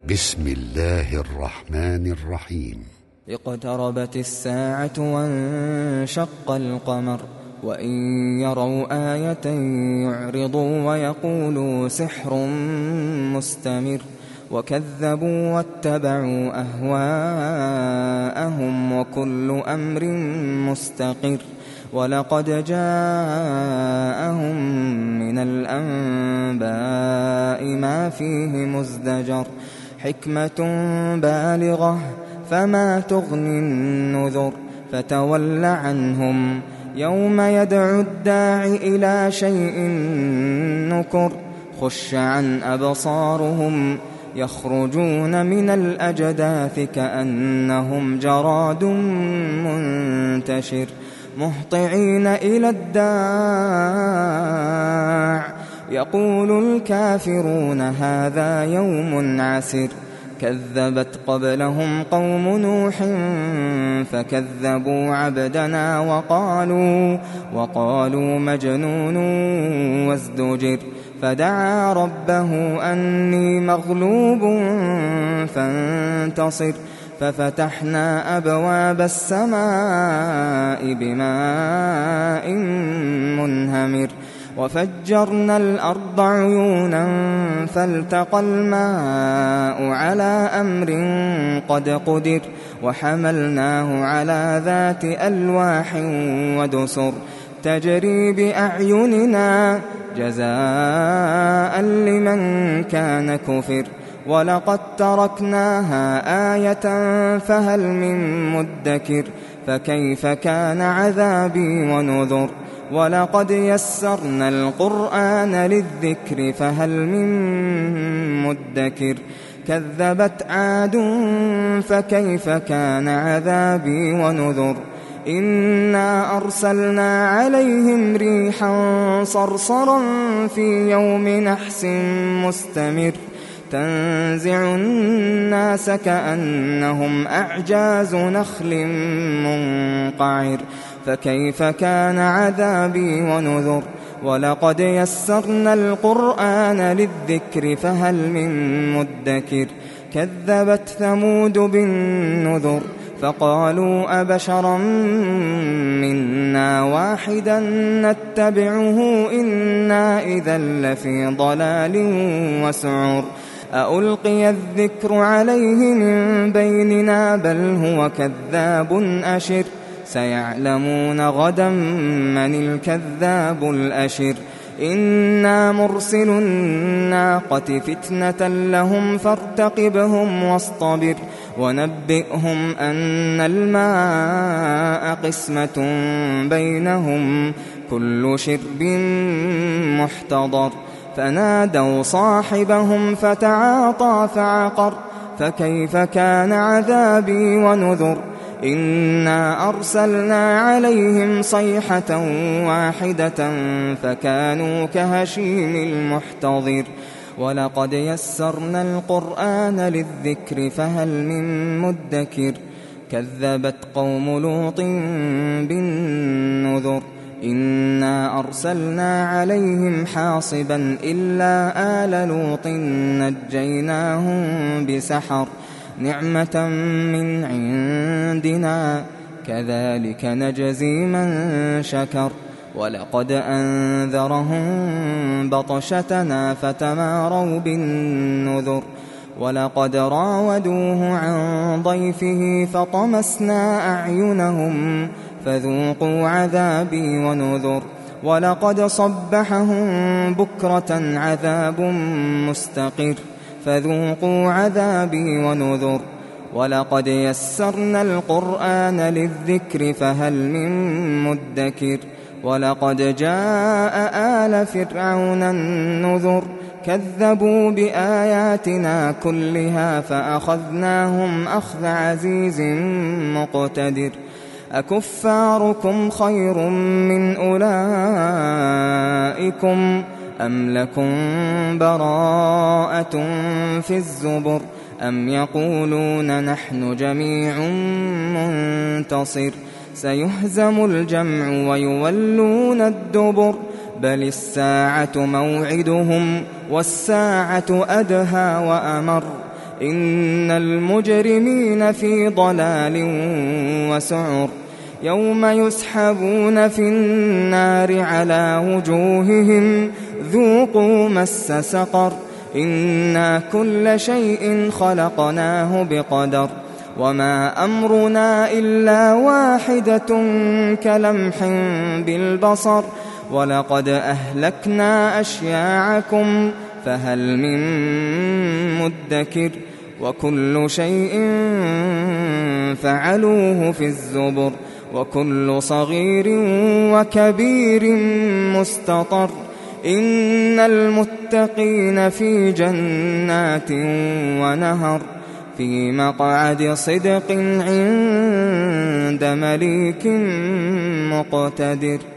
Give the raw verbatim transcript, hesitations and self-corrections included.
بسم الله الرحمن الرحيم. اقتربت الساعة وانشق القمر وإن يروا آية يعرضوا ويقولوا سحر مستمر وكذبوا واتبعوا أهواءهم وكل أمر مستقر ولقد جاءهم من الأنباء ما فيه مزدجر حكمة بالغة فما تغني النذر فتول عنهم يوم يدعو الداع إلى شيء نكر خش عن أبصارهم يخرجون من الأجداث كأنهم جراد منتشر مهطعين إلى الداع يقول الكافرون هذا يوم عسر كذبت قبلهم قوم نوح فكذبوا عبدنا وقالوا وقالوا مجنون وازدجر فدعا ربه أني مغلوب فانتصر ففتحنا أبواب السماء بماء منهمر وفجرنا الأرض عيونا فالتقى الماء على أمر قد قدر وحملناه على ذات ألواح ودسر تجري بأعيننا جزاء لمن كان كفر ولقد تركناها آية فهل من مدكر فكيف كان عذابي ونذر ولقد يسرنا القرآن للذكر فهل من مدكر كذبت عاد فكيف كان عذابي ونذر إنا أرسلنا عليهم ريحا صرصرا في يوم نحس مستمر تنزع الناس كأنهم أعجاز نخل منقعر فكيف كان عذابي ونذر ولقد يسرنا القرآن للذكر فهل من مدكر كذبت ثمود بالنذر فقالوا أبشرا منا واحدا نتبعه إنا إذا لفي ضلال وسعر أألقي الذكر عليه من بيننا بل هو كذاب أشر سيعلمون غدا من الكذاب الأشر إنا مرسل الناقة فتنة لهم فارتقبهم واصطبر ونبئهم أن الماء قسمة بينهم كل شرب محتضر فنادوا صاحبهم فتعاطى فعقر فكيف كان عذابي ونذر إنا أرسلنا عليهم صيحة واحدة فكانوا كهشيم المحتضر ولقد يسرنا القرآن للذكر فهل من مدكر كذبت قوم لوط بالنذر إنا أرسلنا عليهم حاصبا إلا آل لوط نجيناهم بسحر نعمة من عندنا كذلك نجزي من شكر ولقد أنذرهم بطشتنا فتماروا بالنذر ولقد راودوه عن ضيفه فطمسنا أعينهم فذوقوا عذابي ونذر ولقد صبحهم بكرة عذاب مستقر فذوقوا عذابي ونذر ولقد يسرنا القرآن للذكر فهل من مدكر ولقد جاء آل فرعون النذر كذبوا بآياتنا كلها فأخذناهم أخذ عزيز مقتدر أكفاركم خير من أولئكم أم لكم براءة في الزبر أم يقولون نحن جميع منتصر سيهزم الجمع ويولون الدبر بل الساعة موعدهم والساعة أدهى وأمر إن المجرمين في ضلال وسعر يوم يسحبون في النار على وجوههم ذوقوا مس سقر إنا كل شيء خلقناه بقدر وما أمرنا إلا واحدة كلمح بالبصر ولقد أهلكنا أشياعكم فهل من مدكر وكل شيء فعلوه في الزبر وكل صغير وكبير مستطر إن المتقين في جنات ونهر في مقعد صدق عند مليك مقتدر.